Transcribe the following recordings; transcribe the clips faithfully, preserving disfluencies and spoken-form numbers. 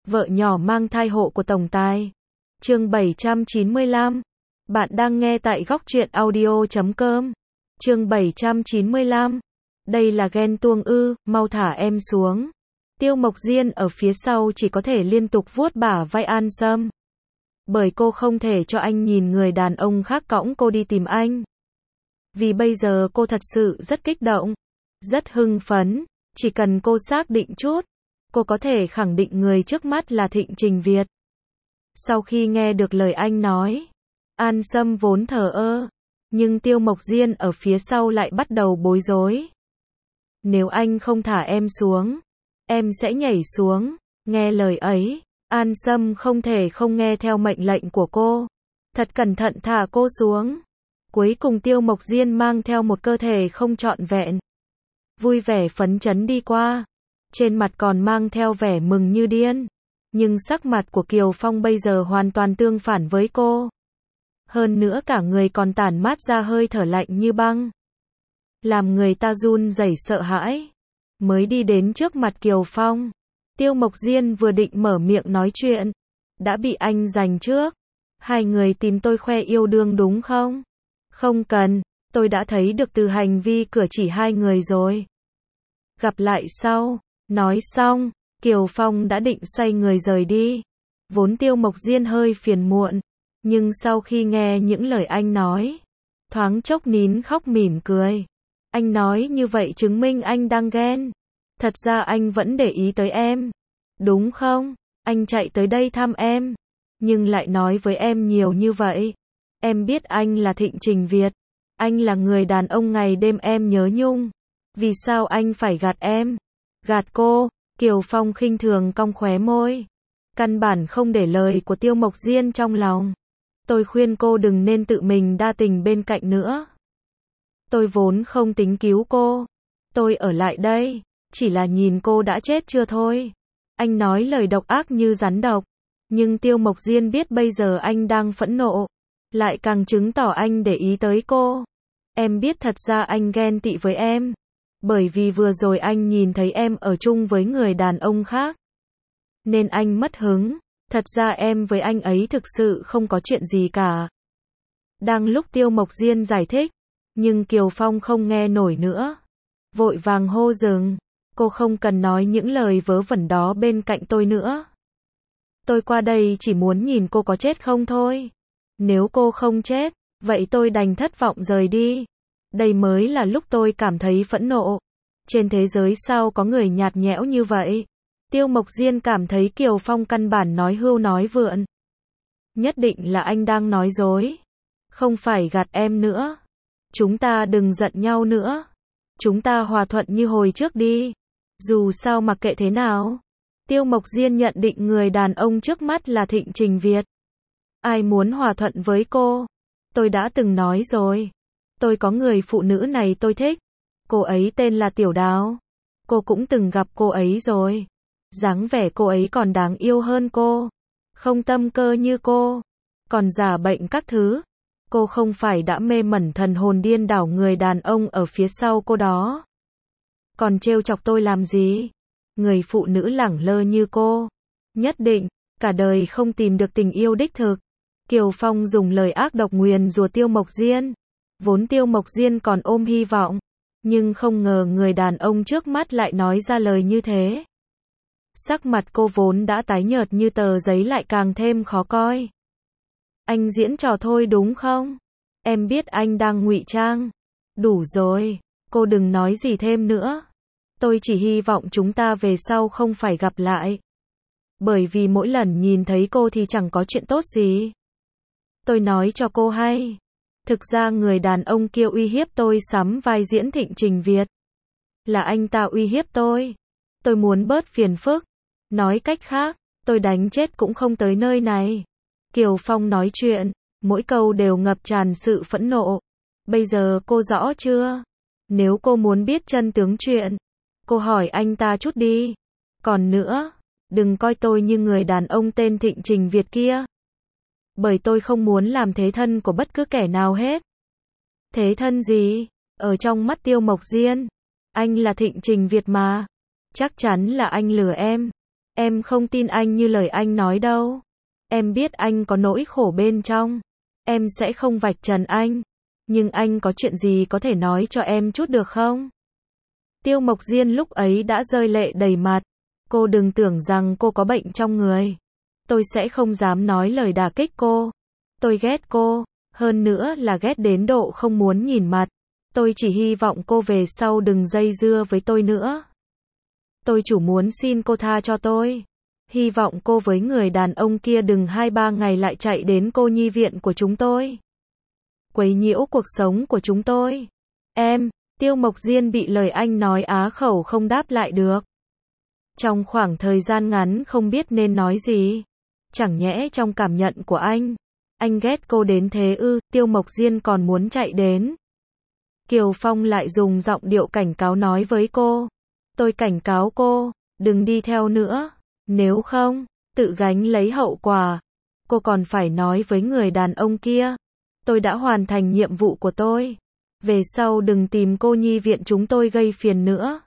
Vợ nhỏ mang thai hộ của tổng tài. Chương bảy trăm chín mươi lăm. Bạn đang nghe tại góc truyện audio chấm com. Chương bảy trăm chín mươi lăm. Đây là ghen tuông ư, mau thả em xuống. Tiêu Mộc Diên ở phía sau chỉ có thể liên tục vuốt bả vai An Sâm. Bởi cô không thể cho anh nhìn người đàn ông khác cõng cô đi tìm anh. Vì bây giờ cô thật sự rất kích động, rất hưng phấn, chỉ cần cô xác định chút, cô có thể khẳng định người trước mắt là Thịnh Trình Việt. Sau khi nghe được lời anh nói, An Sâm vốn thờ ơ, nhưng Tiêu Mộc Diên ở phía sau lại bắt đầu bối rối. Nếu anh không thả em xuống, em sẽ nhảy xuống. Nghe lời ấy, An Sâm không thể không nghe theo mệnh lệnh của cô. Thật cẩn thận thả cô xuống. Cuối cùng Tiêu Mộc Diên mang theo một cơ thể không trọn vẹn, vui vẻ phấn chấn đi qua. Trên mặt còn mang theo vẻ mừng như điên. Nhưng sắc mặt của Kiều Phong bây giờ hoàn toàn tương phản với cô. Hơn nữa cả người còn tản mát ra hơi thở lạnh như băng, làm người ta run rẩy sợ hãi. Mới đi đến trước mặt Kiều Phong, Tiêu Mộc Diên vừa định mở miệng nói chuyện, đã bị anh giành trước. Hai người tìm tôi khoe yêu đương đúng không? Không cần, tôi đã thấy được từ hành vi cử chỉ hai người rồi. Gặp lại sau. Nói xong, Kiều Phong đã định xoay người rời đi. Vốn Tiêu Mộc Diên hơi phiền muộn, nhưng sau khi nghe những lời anh nói, thoáng chốc nín khóc mỉm cười. Anh nói như vậy chứng minh anh đang ghen. Thật ra anh vẫn để ý tới em, đúng không? Anh chạy tới đây thăm em, nhưng lại nói với em nhiều như vậy. Em biết anh là Thịnh Trình Việt, anh là người đàn ông ngày đêm em nhớ nhung. Vì sao anh phải gạt em? Gạt cô? Kiều Phong khinh thường cong khóe môi, căn bản không để lời của Tiêu Mộc Diên trong lòng. Tôi khuyên cô đừng nên tự mình đa tình bên cạnh nữa. Tôi vốn không tính cứu cô. Tôi ở lại đây, chỉ là nhìn cô đã chết chưa thôi. Anh nói lời độc ác như rắn độc. Nhưng Tiêu Mộc Diên biết bây giờ anh đang phẫn nộ, lại càng chứng tỏ anh để ý tới cô. Em biết thật ra anh ghen tị với em, bởi vì vừa rồi anh nhìn thấy em ở chung với người đàn ông khác, nên anh mất hứng. Thật ra em với anh ấy thực sự không có chuyện gì cả. Đang lúc Tiêu Mộc Diên giải thích, nhưng Kiều Phong không nghe nổi nữa, vội vàng hô dừng. Cô không cần nói những lời vớ vẩn đó bên cạnh tôi nữa. Tôi qua đây chỉ muốn nhìn cô có chết không thôi. Nếu cô không chết, vậy tôi đành thất vọng rời đi. Đây mới là lúc tôi cảm thấy phẫn nộ. Trên thế giới sao có người nhạt nhẽo như vậy? Tiêu Mộc Diên cảm thấy Kiều Phong căn bản nói hưu nói vượn. Nhất định là anh đang nói dối. Không phải gạt em nữa. Chúng ta đừng giận nhau nữa. Chúng ta hòa thuận như hồi trước đi. Dù sao mặc kệ thế nào, Tiêu Mộc Diên nhận định người đàn ông trước mắt là Thịnh Trình Việt. Ai muốn hòa thuận với cô? Tôi đã từng nói rồi. Tôi có người phụ nữ này tôi thích. Cô ấy tên là Tiểu Đào. Cô cũng từng gặp cô ấy rồi. Dáng vẻ cô ấy còn đáng yêu hơn cô. Không tâm cơ như cô. Còn giả bệnh các thứ. Cô không phải đã mê mẩn thần hồn điên đảo người đàn ông ở phía sau cô đó. Còn trêu chọc tôi làm gì? Người phụ nữ lẳng lơ như cô, nhất định cả đời không tìm được tình yêu đích thực. Kiều Phong dùng lời ác độc nguyền rủa Tiêu Mộc Diên. Vốn Tiêu Mộc Diên còn ôm hy vọng, nhưng không ngờ người đàn ông trước mắt lại nói ra lời như thế. Sắc mặt cô vốn đã tái nhợt như tờ giấy lại càng thêm khó coi. Anh diễn trò thôi đúng không? Em biết anh đang ngụy trang. Đủ rồi, cô đừng nói gì thêm nữa. Tôi chỉ hy vọng chúng ta về sau không phải gặp lại. Bởi vì mỗi lần nhìn thấy cô thì chẳng có chuyện tốt gì. Tôi nói cho cô hay. Thực ra người đàn ông kia uy hiếp tôi sắm vai diễn Thịnh Trình Việt. Là anh ta uy hiếp tôi. Tôi muốn bớt phiền phức. Nói cách khác, tôi đánh chết cũng không tới nơi này. Kiều Phong nói chuyện, mỗi câu đều ngập tràn sự phẫn nộ. Bây giờ cô rõ chưa? Nếu cô muốn biết chân tướng chuyện, cô hỏi anh ta chút đi. Còn nữa, đừng coi tôi như người đàn ông tên Thịnh Trình Việt kia. Bởi tôi không muốn làm thế thân của bất cứ kẻ nào hết. Thế thân gì? Ở trong mắt Tiêu Mộc Diên, anh là Thịnh Trình Việt mà. Chắc chắn là anh lừa em. Em không tin anh như lời anh nói đâu. Em biết anh có nỗi khổ bên trong. Em sẽ không vạch trần anh. Nhưng anh có chuyện gì có thể nói cho em chút được không? Tiêu Mộc Diên lúc ấy đã rơi lệ đầy mặt. Cô đừng tưởng rằng cô có bệnh trong người. Tôi sẽ không dám nói lời đả kích cô. Tôi ghét cô. Hơn nữa là ghét đến độ không muốn nhìn mặt. Tôi chỉ hy vọng cô về sau đừng dây dưa với tôi nữa. Tôi chủ muốn xin cô tha cho tôi. Hy vọng cô với người đàn ông kia đừng hai ba ngày lại chạy đến cô nhi viện của chúng tôi. Quấy nhiễu cuộc sống của chúng tôi. Em, Tiêu Mộc Diên bị lời anh nói á khẩu không đáp lại được. Trong khoảng thời gian ngắn không biết nên nói gì. Chẳng nhẽ trong cảm nhận của anh, anh ghét cô đến thế ư? Tiêu Mộc Diên còn muốn chạy đến. Kiều Phong lại dùng giọng điệu cảnh cáo nói với cô. Tôi cảnh cáo cô, đừng đi theo nữa. Nếu không, tự gánh lấy hậu quả. Cô còn phải nói với người đàn ông kia. Tôi đã hoàn thành nhiệm vụ của tôi. Về sau đừng tìm cô nhi viện chúng tôi gây phiền nữa.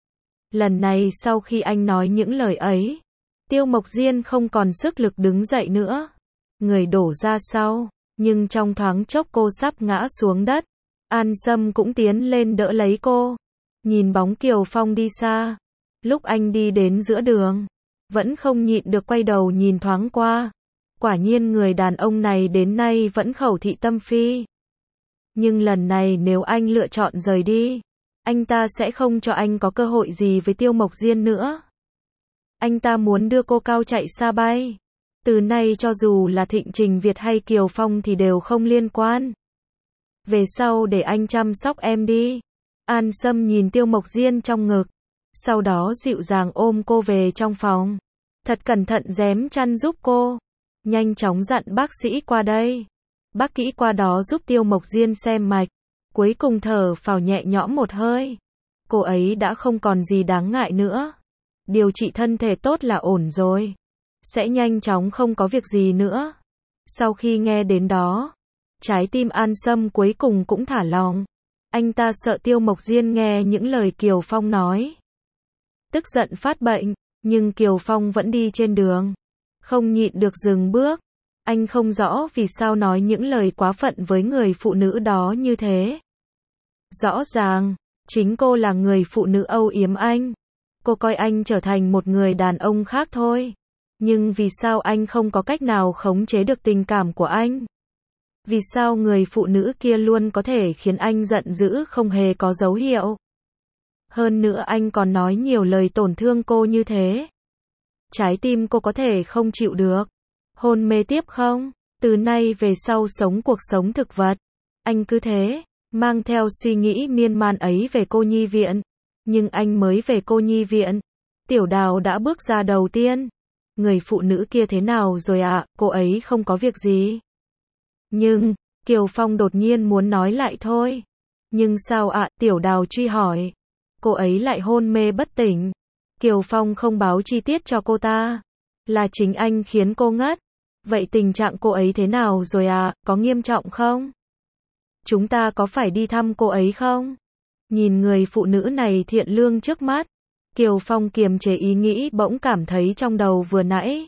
Lần này sau khi anh nói những lời ấy, Tiêu Mộc Diên không còn sức lực đứng dậy nữa. Người đổ ra sau, nhưng trong thoáng chốc cô sắp ngã xuống đất. An Sâm cũng tiến lên đỡ lấy cô. Nhìn bóng Kiều Phong đi xa. Lúc anh đi đến giữa đường, vẫn không nhịn được quay đầu nhìn thoáng qua. Quả nhiên người đàn ông này đến nay vẫn khẩu thị tâm phi. Nhưng lần này nếu anh lựa chọn rời đi, anh ta sẽ không cho anh có cơ hội gì với Tiêu Mộc Diên nữa. Anh ta muốn đưa cô cao chạy xa bay. Từ nay cho dù là Thịnh Trình Việt hay Kiều Phong thì đều không liên quan. Về sau để anh chăm sóc em đi. An Sâm nhìn Tiêu Mộc Diên trong ngực. Sau đó dịu dàng ôm cô về trong phòng. Thật cẩn thận rém chăn giúp cô. Nhanh chóng dặn bác sĩ qua đây. Bác kỹ qua đó giúp Tiêu Mộc Diên xem mạch. Cuối cùng thở phào nhẹ nhõm một hơi. Cô ấy đã không còn gì đáng ngại nữa. Điều trị thân thể tốt là ổn rồi. Sẽ nhanh chóng không có việc gì nữa. Sau khi nghe đến đó, trái tim An Sâm cuối cùng cũng thả lỏng. Anh ta sợ Tiêu Mộc Diên nghe những lời Kiều Phong nói. Tức giận phát bệnh, nhưng Kiều Phong vẫn đi trên đường. Không nhịn được dừng bước. Anh không rõ vì sao nói những lời quá phận với người phụ nữ đó như thế. Rõ ràng, chính cô là người phụ nữ âu yếm anh. Cô coi anh trở thành một người đàn ông khác thôi. Nhưng vì sao anh không có cách nào khống chế được tình cảm của anh? Vì sao người phụ nữ kia luôn có thể khiến anh giận dữ không hề có dấu hiệu? Hơn nữa anh còn nói nhiều lời tổn thương cô như thế. Trái tim cô có thể không chịu được. Hôn mê tiếp không? Từ nay về sau sống cuộc sống thực vật. Anh cứ thế, mang theo suy nghĩ miên man ấy về cô nhi viện. Nhưng anh mới về cô nhi viện. Tiểu Đào đã bước ra đầu tiên. Người phụ nữ kia thế nào rồi ạ? À? Cô ấy không có việc gì. Nhưng, Kiều Phong đột nhiên muốn nói lại thôi. Nhưng sao ạ? À? Tiểu Đào truy hỏi. Cô ấy lại hôn mê bất tỉnh. Kiều Phong không báo chi tiết cho cô ta. Là chính anh khiến cô ngất. Vậy tình trạng cô ấy thế nào rồi à? Có nghiêm trọng không? Chúng ta có phải đi thăm cô ấy không? Nhìn người phụ nữ này thiện lương trước mắt. Kiều Phong kiềm chế ý nghĩ bỗng cảm thấy trong đầu vừa nãy.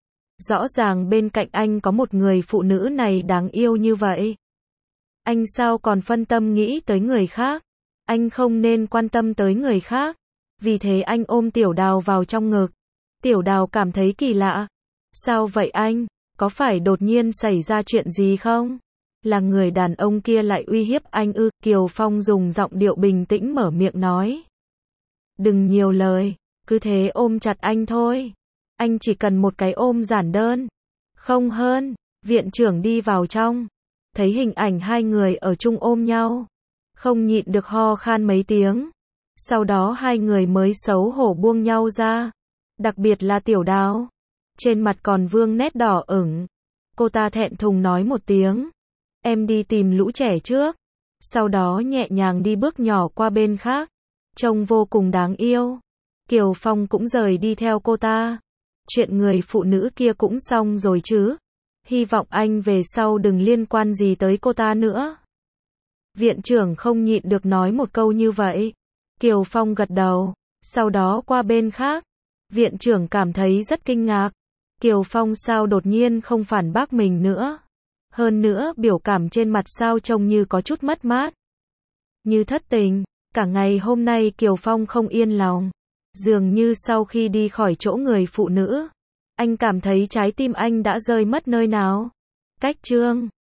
Rõ ràng bên cạnh anh có một người phụ nữ này đáng yêu như vậy. Anh sao còn phân tâm nghĩ tới người khác? Anh không nên quan tâm tới người khác. Vì thế anh ôm Tiểu Đào vào trong ngực. Tiểu Đào cảm thấy kỳ lạ. Sao vậy anh? Có phải đột nhiên xảy ra chuyện gì không? Là người đàn ông kia lại uy hiếp anh ư? Kiều Phong dùng giọng điệu bình tĩnh mở miệng nói. Đừng nhiều lời, cứ thế ôm chặt anh thôi. Anh chỉ cần một cái ôm giản đơn. Không hơn, viện trưởng đi vào trong. Thấy hình ảnh hai người ở chung ôm nhau. Không nhịn được ho khan mấy tiếng. Sau đó hai người mới xấu hổ buông nhau ra. Đặc biệt là Tiểu Đào. Trên mặt còn vương nét đỏ ửng. Cô ta thẹn thùng nói một tiếng. Em đi tìm lũ trẻ trước. Sau đó nhẹ nhàng đi bước nhỏ qua bên khác. Trông vô cùng đáng yêu. Kiều Phong cũng rời đi theo cô ta. Chuyện người phụ nữ kia cũng xong rồi chứ. Hy vọng anh về sau đừng liên quan gì tới cô ta nữa. Viện trưởng không nhịn được nói một câu như vậy. Kiều Phong gật đầu. Sau đó qua bên khác. Viện trưởng cảm thấy rất kinh ngạc. Kiều Phong sao đột nhiên không phản bác mình nữa. Hơn nữa biểu cảm trên mặt sao trông như có chút mất mát. Như thất tình. Cả ngày hôm nay Kiều Phong không yên lòng. Dường như sau khi đi khỏi chỗ người phụ nữ, anh cảm thấy trái tim anh đã rơi mất nơi nào. Cách chương